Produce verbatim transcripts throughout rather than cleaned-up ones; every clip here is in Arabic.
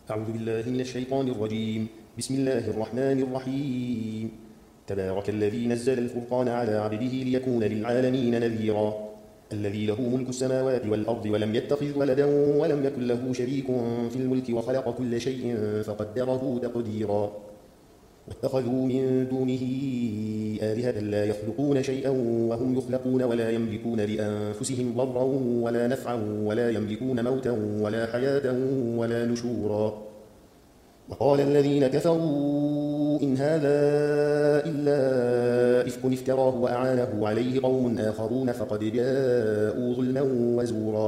أعوذ بالله من الشيطان الرجيم. بسم الله الرحمن الرحيم. تبارك الذي نزل الفرقان على عبده ليكون للعالمين نذيرا. الذي له ملك السماوات والأرض ولم يتخذ ولدا ولم يكن له شريك في الملك وخلق كل شيء فقدره تقديرا. واتخذوا من دونه آلهة لا يخلقون شيئا وهم يخلقون ولا يملكون لأنفسهم ضرا ولا نفعا ولا يملكون موتا ولا حياة ولا نشورا. وقال الذين كفروا إن هذا إلا إفك افتراه وأعانه عليه قوم آخرون فقد جاءوا ظلما وزورا.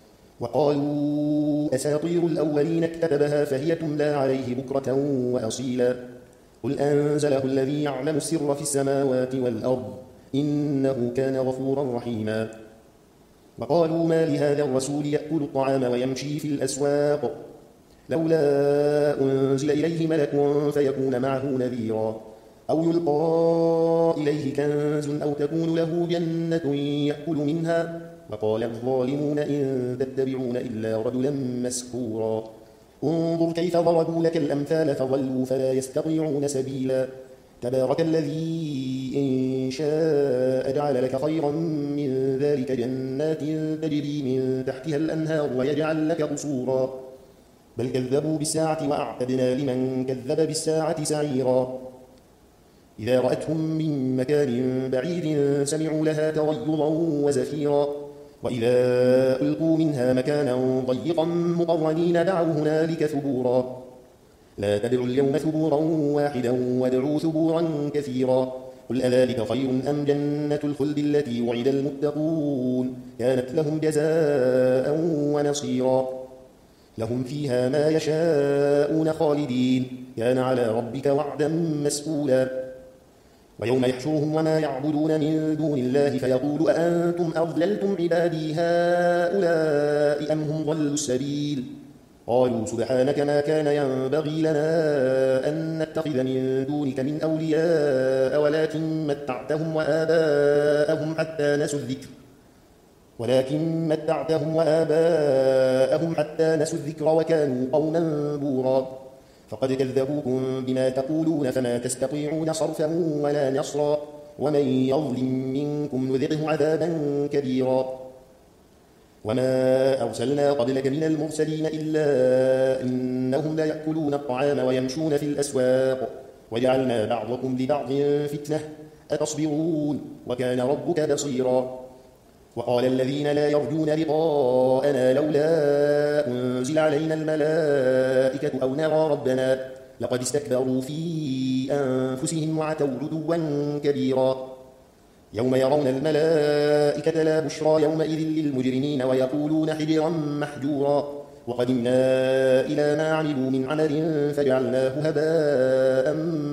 وقالوا أساطير الأولين اكتتبها فهي تملى عليه بكرة وأصيلا. قل أنزله الذي يعلم السر في السماوات والأرض إنه كان غفورا رحيما. وقالوا ما لهذا الرسول يأكل الطعام ويمشي في الأسواق لولا أنزل إليه ملك فيكون معه نذيرا أو يلقى إليه كنز أو تكون له جنة يأكل منها. وقال الظالمون إن تتبعون إلا رجلا مسحورا. انظر كيف ضربوا لك الأمثال فضلوا فلا يستطيعون سبيلا. تبارك الذي إن شاء جعل لك خيرا من ذلك جنات تجري من تحتها الأنهار ويجعل لك قصورا. بل كذبوا بالساعة وأعتدنا لمن كذب بالساعة سعيرا. إذا رأتهم من مكان بعيد سمعوا لها تغيظا وزفيرا. وإذا ألقوا منها مكانا ضيقا مقرنين دعوا هنالك ثبورا. لا تدعوا اليوم ثبورا واحدا وادعوا ثبورا كثيرا. قل أذلك خير أم جنة الخلد التي وعد المتقون كانت لهم جزاء ونصيرا. لهم فيها ما يشاءون خالدين كان على ربك وعدا مسئولا. ويوم يحشرهم وما يعبدون من دون الله فيقول أأنتم أضللتم عبادي هؤلاء أم هم ضلوا السبيل. قالوا سبحانك ما كان ينبغي لنا أن نتخذ من دونك من أولياء ولكن متعتهم وآباءهم حتى نسوا الذكر ولكن متعتهم وآباءهم حتى نسوا الذكر وكانوا قوما بورا. فقد كذبوكم بما تقولون فما تستطيعون صرفا ولا نصرا. ومن يظلم منكم نذقه عذابا كبيرا. وما أرسلنا قبلك من المرسلين إلا إنهم ليأكلون الطعام ويمشون في الأسواق وجعلنا بعضكم لبعض فتنة أتصبرون وكان ربك بصيرا. وقال الذين لا يرجون لقاءنا لولا أنزل علينا الملائكة أو نرى ربنا لقد استكبروا في أنفسهم وعتوا عتوا كبيرا. يوم يرون الملائكة لا بشرى يومئذ للمجرمين ويقولون حجرا محجورا. وقدمنا إلى ما عملوا من عمل فجعلناه هباء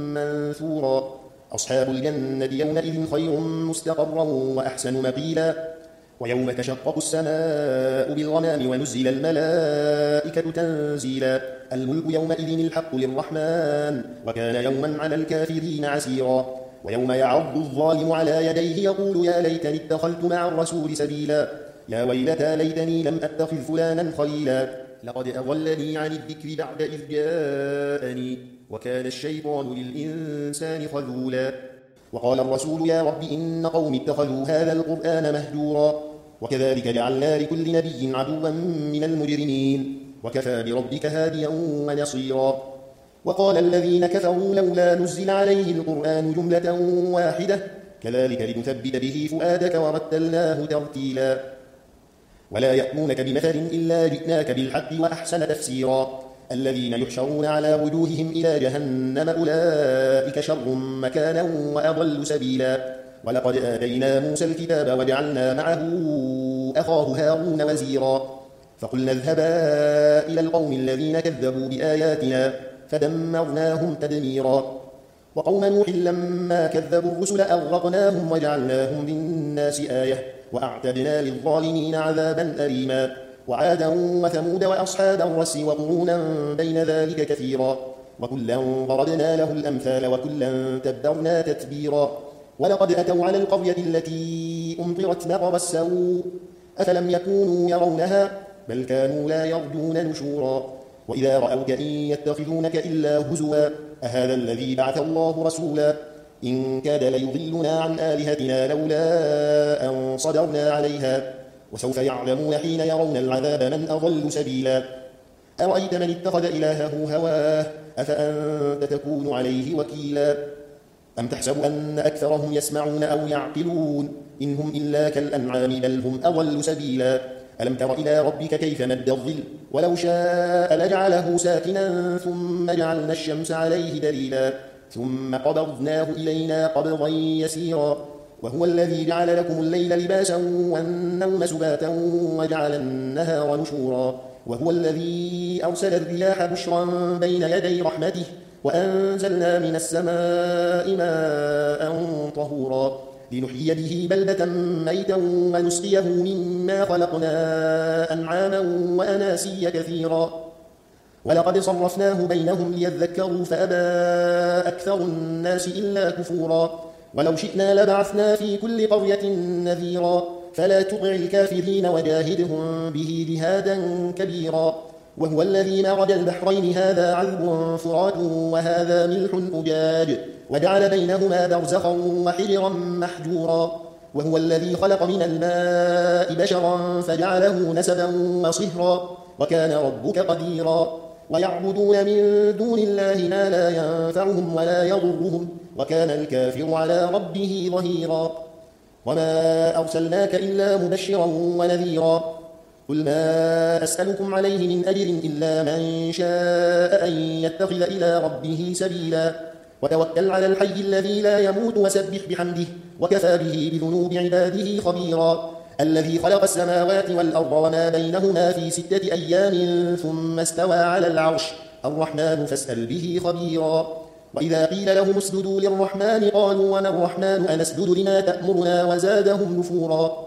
منثورا. أصحاب الجنة يومئذ خير مستقرا وأحسن مقيلا. ويوم تشقق السماء بالغمام ونزل الملائكة تنزيلا. الملك يومئذ الحق للرحمن وكان يوما على الكافرين عسيرا. ويوم يعض الظالم على يديه يقول يا ليتني اتخذت مع الرسول سبيلا. يا ويلتى ليتني لم أتخذ فلانا خليلا لقد أضلني عن الذكر بعد إذ جاءني وكان الشيطان للإنسان خذولا. وقال الرسول يا رب إن قوم اتخذوا هذا القرآن مهجورا. وكذلك جعلنا لكل نبي عدوا من المجرمين وكفى بربك هاديا ونصيرا. وقال الذين كفروا لولا نزل عليه القرآن جملة واحدة كذلك لنثبت به فؤادك ورتلناه ترتيلا. ولا يأتونك بمثل إلا جئناك بالحق وأحسن تفسيرا. الذين يحشرون على وجوههم إلى جهنم أولئك شر مكانا وأضل سبيلا. ولقد آتينا موسى الكتاب وجعلنا معه أخاه هارون وزيرا. فقلنا اذهبا إلى القوم الذين كذبوا بآياتنا فدمرناهم تدميرا. وقوم نوح لما كذبوا الرسل أغرقناهم وجعلناهم للناس آية وأعتدنا للظالمين عذابا أليما. وعادا وثمود وأصحاب الرس وقرونا بين ذلك كثيرا. وكلا ضربنا له الأمثال وكلا تبرنا تتبيرا. ولقد أتوا على القرية التي أمطرت مطر السوء أفلم يكونوا يرونها بل كانوا لا يرجون نشورا. وإذا رأوك إن يتخذونك إلا هزوا أهذا الذي بعث الله رسولا إن كاد ليضلنا عن آلهتنا لولا أن صدرنا عليها وسوف يعلمون حين يرون العذاب من أضل سبيلا أرأيت من اتخذ إلهه هواه أفأنت تكون عليه وكيلا أم تحسب أن أكثرهم يسمعون أو يعقلون إن هم إلا كالأنعام بل هم أضل سبيلا ألم تر إلى ربك كيف مد الظل ولو شاء لجعله ساكنا ثم جعلنا الشمس عليه دليلا ثم قبضناه إلينا قبضا يسيرا وهو الذي جعل لكم الليل لباسا والنوم سباتا وجعل النهار نشورا وهو الذي أرسل الرياح بشرا بين يدي رحمته وأنزلنا من السماء ماء طهورا لنحيي به بلدة ميتا ونسقيه مما خلقنا أنعاما وأناسيا كثيرا ولقد صرفناه بينهم ليذكروا فأبى أكثر الناس إلا كفورا ولو شئنا لبعثنا في كل قرية نذيرا فلا تطع الكافرين وجاهدهم به جهادا كبيرا وهو الذي مرج البحرين هذا عذب فرات وهذا ملح أجاج وجعل بينهما برزخا وحجرا محجورا وهو الذي خلق من الماء بشرا فجعله نسبا وصهرا وكان ربك قديرا ويعبدون من دون الله ما لا ينفعهم ولا يضرهم وكان الكافر على ربه ظهيرا وما أرسلناك إلا مبشرا ونذيرا قل ما أسألكم عليه من أجر إلا من شاء أن يتخذ إلى ربه سبيلا وتوكل على الحي الذي لا يموت وسبح بحمده وكفى به بذنوب عباده خبيرا الذي خلق السماوات والأرض وما بينهما في ستة أيام ثم استوى على العرش الرحمن فاسأل به خبيرا وإذا قيل لهم اسجدوا للرحمن قالوا وما الرحمن أنسجد لما تأمرنا وزادهم نفورا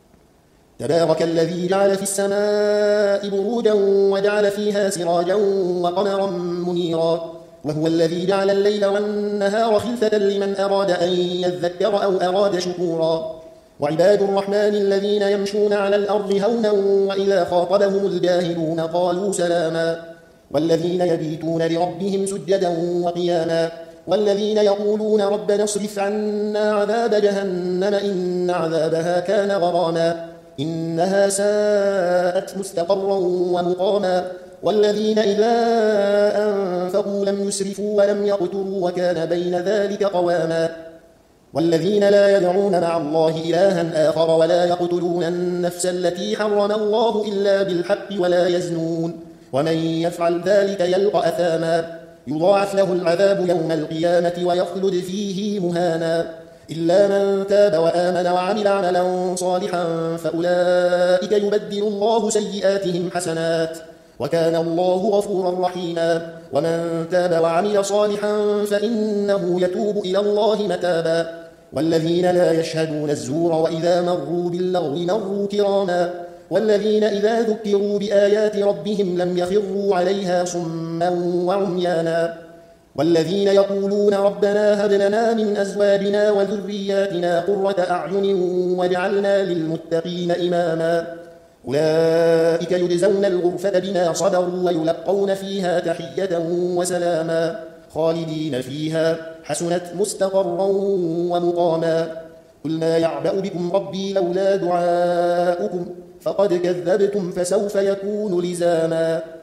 تبارك الذي جعل في السماء بروجا وجعل فيها سراجا وقمرا منيرا وهو الذي جعل الليل والنهار خلفة لمن أراد أن يذكر أو أراد شكورا وعباد الرحمن الذين يمشون على الأرض هونا وإذا خاطبهم الجاهلون قالوا سلاما والذين يبيتون لربهم سجدا وقياما والذين يقولون ربنا اصرف عنا عذاب جهنم إن عذابها كان غراما إنها ساءت مستقرا ومقاما والذين إذا أنفقوا لم يسرفوا ولم يقتروا وكان بين ذلك قواما والذين لا يدعون مع الله إلها آخر ولا يقتلون النفس التي حرم الله إلا بالحق ولا يزنون ومن يفعل ذلك يلقى أثاما يضاعف له العذاب يوم القيامة ويخلد فيه مهانا إلا من تاب وآمن وعمل عملا صالحا فأولئك يبدل الله سيئاتهم حسنات وكان الله غفورا رحيما ومن تاب وعمل صالحا فإنه يتوب إلى الله متابا والذين لا يشهدون الزور وإذا مروا باللغو مروا كراما والذين إذا ذكروا بآيات ربهم لم يخروا عليها صما وعميانا والذين يقولون ربنا هب لنا من أزواجنا وذرياتنا قرة أعين واجعلنا للمتقين إماما أولئك يجزون الغرفة بما صبروا ويلقون فيها تحية وسلاما خالدين فيها حسنت مستقرا ومقاما قل ما يعبأ بكم ربي لولا دعاؤكم فقد كذبتم فسوف يكون لزاما